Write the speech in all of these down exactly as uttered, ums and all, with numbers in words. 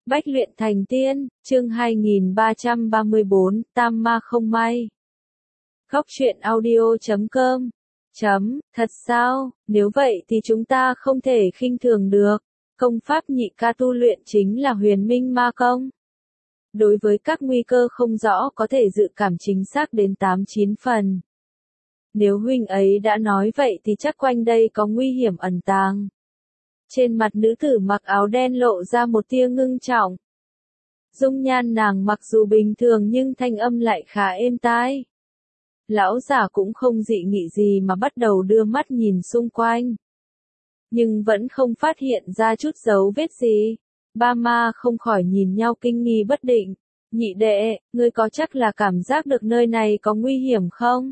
Bách luyện thành tiên, chương hai nghìn ba trăm ba mươi bốn, tam ma không may. Góc truyện audio chấm com. Chấm, thật sao, nếu vậy thì chúng ta không thể khinh thường được. Công pháp nhị ca tu luyện chính là huyền minh ma công. Đối với các nguy cơ không rõ có thể dự cảm chính xác đến tám chín phần. Nếu huynh ấy đã nói vậy thì chắc quanh đây có nguy hiểm ẩn tàng. Trên mặt nữ tử mặc áo đen lộ ra một tia ngưng trọng. Dung nhan nàng mặc dù bình thường nhưng thanh âm lại khá êm tai. Lão giả cũng không dị nghị gì mà bắt đầu đưa mắt nhìn xung quanh. Nhưng vẫn không phát hiện ra chút dấu vết gì. Ba ma không khỏi nhìn nhau kinh nghi bất định. Nhị đệ, ngươi có chắc là cảm giác được nơi này có nguy hiểm không?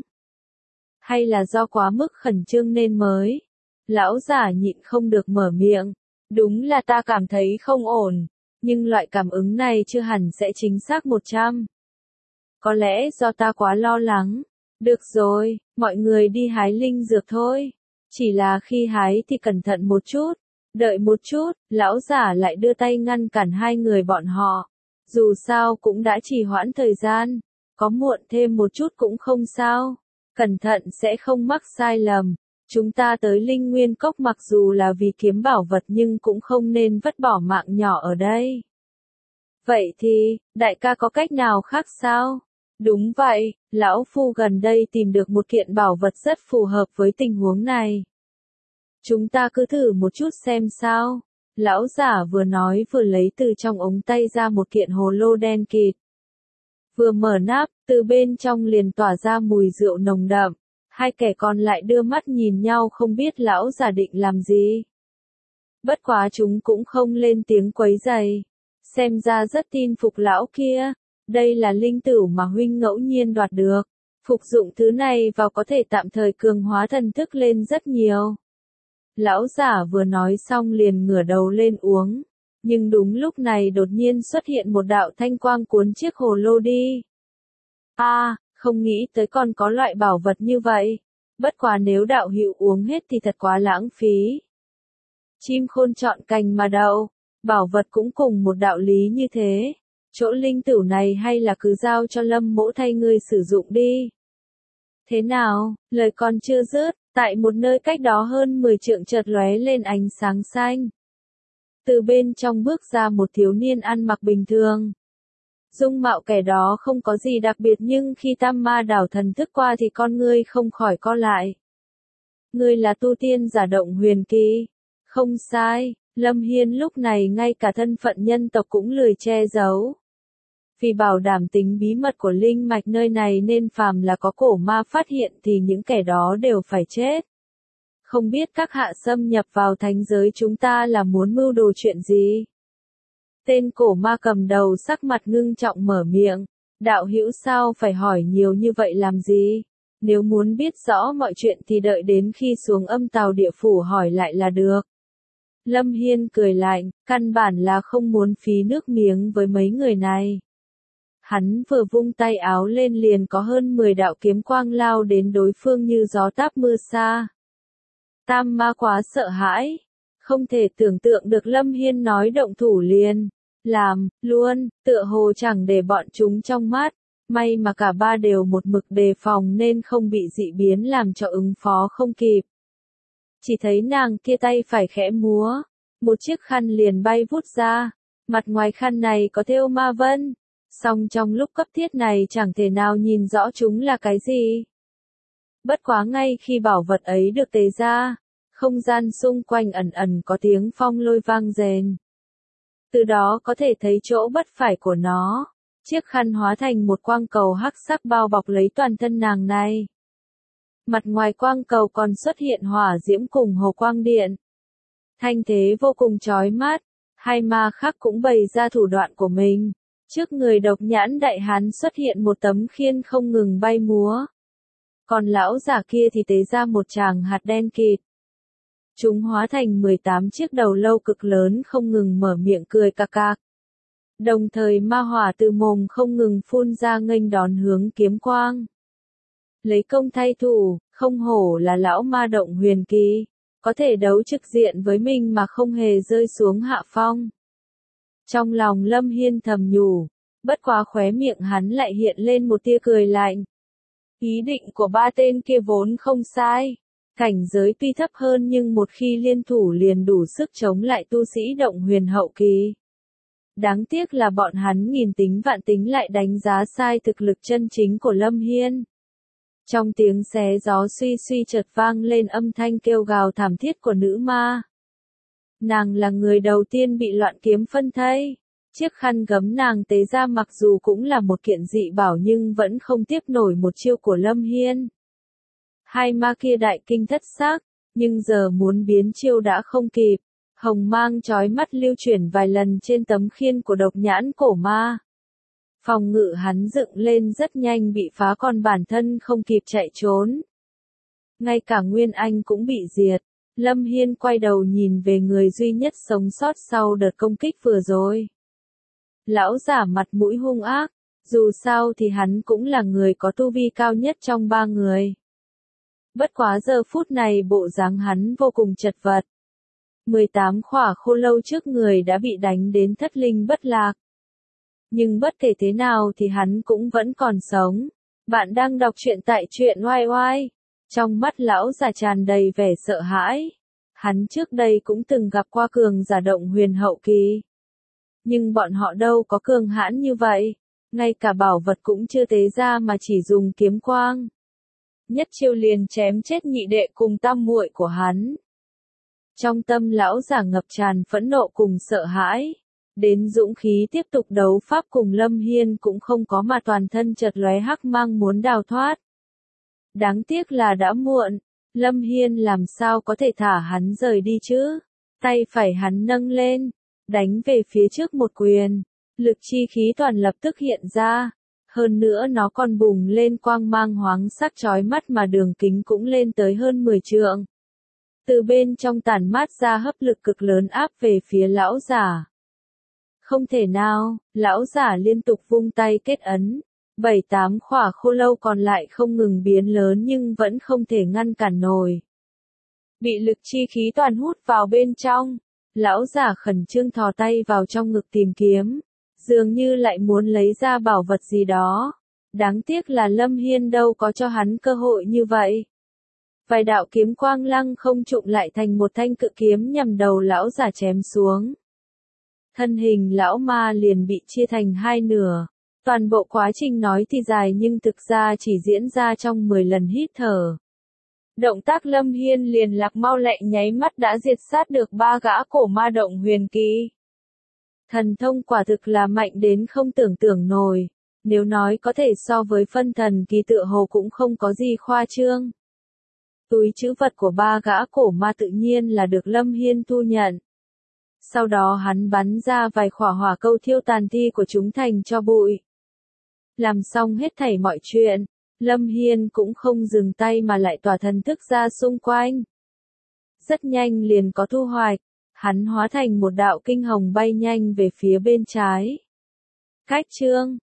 Hay là do quá mức khẩn trương nên mới? Lão giả nhịn không được mở miệng. Đúng là ta cảm thấy không ổn. Nhưng loại cảm ứng này chưa hẳn sẽ chính xác một trăm. Có lẽ do ta quá lo lắng. Được rồi, mọi người đi hái linh dược thôi. Chỉ là khi hái thì cẩn thận một chút. Đợi một chút, lão giả lại đưa tay ngăn cản hai người bọn họ. Dù sao cũng đã trì hoãn thời gian. Có muộn thêm một chút cũng không sao. Cẩn thận sẽ không mắc sai lầm. Chúng ta tới Linh Nguyên Cốc mặc dù là vì kiếm bảo vật nhưng cũng không nên vứt bỏ mạng nhỏ ở đây. Vậy thì, đại ca có cách nào khác sao? Đúng vậy, lão phu gần đây tìm được một kiện bảo vật rất phù hợp với tình huống này. Chúng ta cứ thử một chút xem sao. Lão giả vừa nói vừa lấy từ trong ống tay ra một kiện hồ lô đen kịt. Vừa mở nắp, từ bên trong liền tỏa ra mùi rượu nồng đậm. Hai kẻ còn lại đưa mắt nhìn nhau không biết lão giả định làm gì. Bất quá chúng cũng không lên tiếng quấy rầy. Xem ra rất tin phục lão kia. Đây là linh tửu mà huynh ngẫu nhiên đoạt được. Phục dụng thứ này vào có thể tạm thời cường hóa thần thức lên rất nhiều. Lão giả vừa nói xong liền ngửa đầu lên uống. Nhưng đúng lúc này đột nhiên xuất hiện một đạo thanh quang cuốn chiếc hồ lô đi. A, à, không nghĩ tới còn có loại bảo vật như vậy. Bất quá nếu đạo hữu uống hết thì thật quá lãng phí. Chim khôn chọn cành mà đậu. Bảo vật cũng cùng một đạo lý như thế. Chỗ linh tửu này hay là cứ giao cho Lâm Mỗ thay ngươi sử dụng đi. Thế nào, lời còn chưa dứt, tại một nơi cách đó hơn mười trượng chợt lóe lên ánh sáng xanh. Từ bên trong bước ra một thiếu niên ăn mặc bình thường. Dung mạo kẻ đó không có gì đặc biệt nhưng khi tam ma đảo thần thức qua thì con ngươi không khỏi co lại. Ngươi là tu tiên giả Động Huyền Kỳ. Không sai, Lâm Hiên lúc này ngay cả thân phận nhân tộc cũng lười che giấu. Vì bảo đảm tính bí mật của linh mạch nơi này nên phàm là có cổ ma phát hiện thì những kẻ đó đều phải chết. Không biết các hạ xâm nhập vào thánh giới chúng ta là muốn mưu đồ chuyện gì? Tên cổ ma cầm đầu sắc mặt ngưng trọng mở miệng. Đạo hữu sao phải hỏi nhiều như vậy làm gì? Nếu muốn biết rõ mọi chuyện thì đợi đến khi xuống âm tào địa phủ hỏi lại là được. Lâm Hiên cười lạnh, căn bản là không muốn phí nước miếng với mấy người này. Hắn vừa vung tay áo lên liền có hơn mười đạo kiếm quang lao đến đối phương như gió táp mưa xa. Tam ma quá sợ hãi. Không thể tưởng tượng được Lâm Hiên nói động thủ liền. Làm, luôn, tựa hồ chẳng để bọn chúng trong mắt. May mà cả ba đều một mực đề phòng nên không bị dị biến làm cho ứng phó không kịp. Chỉ thấy nàng kia tay phải khẽ múa. Một chiếc khăn liền bay vút ra. Mặt ngoài khăn này có thêu ma vân. Song trong lúc cấp thiết này chẳng thể nào nhìn rõ chúng là cái gì. Bất quá ngay khi bảo vật ấy được tế ra, không gian xung quanh ẩn ẩn có tiếng phong lôi vang rền. Từ đó có thể thấy chỗ bất phải của nó. Chiếc khăn hóa thành một quang cầu hắc sắc bao bọc lấy toàn thân nàng này. Mặt ngoài quang cầu còn xuất hiện hỏa diễm cùng hồ quang điện. Thanh thế vô cùng chói mắt. Hai ma khác cũng bày ra thủ đoạn của mình. Trước người độc nhãn đại hán xuất hiện một tấm khiên không ngừng bay múa. Còn lão giả kia thì tế ra một tràng hạt đen kịt. Chúng hóa thành mười tám chiếc đầu lâu cực lớn không ngừng mở miệng cười cạc cạc. Đồng thời ma hỏa từ mồm không ngừng phun ra nghênh đón hướng kiếm quang. Lấy công thay thủ, không hổ là lão ma Động Huyền Kỳ. Có thể đấu trực diện với mình mà không hề rơi xuống hạ phong. Trong lòng Lâm Hiên thầm nhủ, bất quá khóe miệng hắn lại hiện lên một tia cười lạnh. Ý định của ba tên kia vốn không sai. Cảnh giới tuy thấp hơn nhưng một khi liên thủ liền đủ sức chống lại tu sĩ động huyền hậu kỳ. Đáng tiếc là bọn hắn nghìn tính vạn tính lại đánh giá sai thực lực chân chính của Lâm Hiên. Trong tiếng xé gió suy suy chợt vang lên âm thanh kêu gào thảm thiết của nữ ma. Nàng là người đầu tiên bị loạn kiếm phân thây. Chiếc khăn gấm nàng tế ra mặc dù cũng là một kiện dị bảo nhưng vẫn không tiếp nổi một chiêu của Lâm Hiên. Hai ma kia đại kinh thất xác, nhưng giờ muốn biến chiêu đã không kịp. Hồng mang chói mắt lưu chuyển vài lần trên tấm khiên của độc nhãn cổ ma. Phòng ngự hắn dựng lên rất nhanh bị phá còn bản thân không kịp chạy trốn. Ngay cả Nguyên Anh cũng bị diệt. Lâm Hiên quay đầu nhìn về người duy nhất sống sót sau đợt công kích vừa rồi. Lão giả mặt mũi hung ác, dù sao thì hắn cũng là người có tu vi cao nhất trong ba người. Bất quá giờ phút này bộ dáng hắn vô cùng chật vật. mười tám khỏa khô lâu trước người đã bị đánh đến thất linh bất lạc. Nhưng bất kể thế nào thì hắn cũng vẫn còn sống. Bạn đang đọc truyện tại truyện oai oai. Trong mắt lão già tràn đầy vẻ sợ hãi. Hắn trước đây cũng từng gặp qua cường giả động huyền hậu kỳ. Nhưng bọn họ đâu có cường hãn như vậy. Ngay cả bảo vật cũng chưa tế ra mà chỉ dùng kiếm quang. Nhất chiêu liền chém chết nhị đệ cùng tam muội của hắn. Trong tâm lão giả ngập tràn phẫn nộ cùng sợ hãi. Đến dũng khí tiếp tục đấu pháp cùng Lâm Hiên cũng không có mà toàn thân chợt lóe hắc mang muốn đào thoát. Đáng tiếc là đã muộn, Lâm Hiên làm sao có thể thả hắn rời đi chứ? Tay phải hắn nâng lên, đánh về phía trước một quyền, lực chi khí toàn lập tức hiện ra. Hơn nữa nó còn bùng lên quang mang hoáng sắc chói mắt mà đường kính cũng lên tới hơn mười trượng. Từ bên trong tản mát ra hấp lực cực lớn áp về phía lão giả. Không thể nào, lão giả liên tục vung tay kết ấn. Bảy tám khỏa khô lâu còn lại không ngừng biến lớn nhưng vẫn không thể ngăn cản nổi. Bị lực chi khí toàn hút vào bên trong, lão giả khẩn trương thò tay vào trong ngực tìm kiếm, dường như lại muốn lấy ra bảo vật gì đó. Đáng tiếc là Lâm Hiên đâu có cho hắn cơ hội như vậy. Vài đạo kiếm quang lăng không trụng lại thành một thanh cự kiếm nhằm đầu lão giả chém xuống. Thân hình lão ma liền bị chia thành hai nửa. Toàn bộ quá trình nói thì dài nhưng thực ra chỉ diễn ra trong mười lần hít thở. Động tác Lâm Hiên liền lạc mau lẹ nháy mắt đã diệt sát được ba gã cổ ma động huyền kỳ. Thần thông quả thực là mạnh đến không tưởng tượng nổi. Nếu nói có thể so với phân thần kỳ tựa hồ cũng không có gì khoa trương. Túi trữ vật của ba gã cổ ma tự nhiên là được Lâm Hiên thu nhận. Sau đó hắn bắn ra vài khỏa hỏa câu thiêu tàn thi của chúng thành cho bụi. Làm xong hết thảy mọi chuyện, Lâm Hiên cũng không dừng tay mà lại tỏa thần thức ra xung quanh. Rất nhanh liền có thu hoạch, hắn hóa thành một đạo kinh hồng bay nhanh về phía bên trái. Cách chương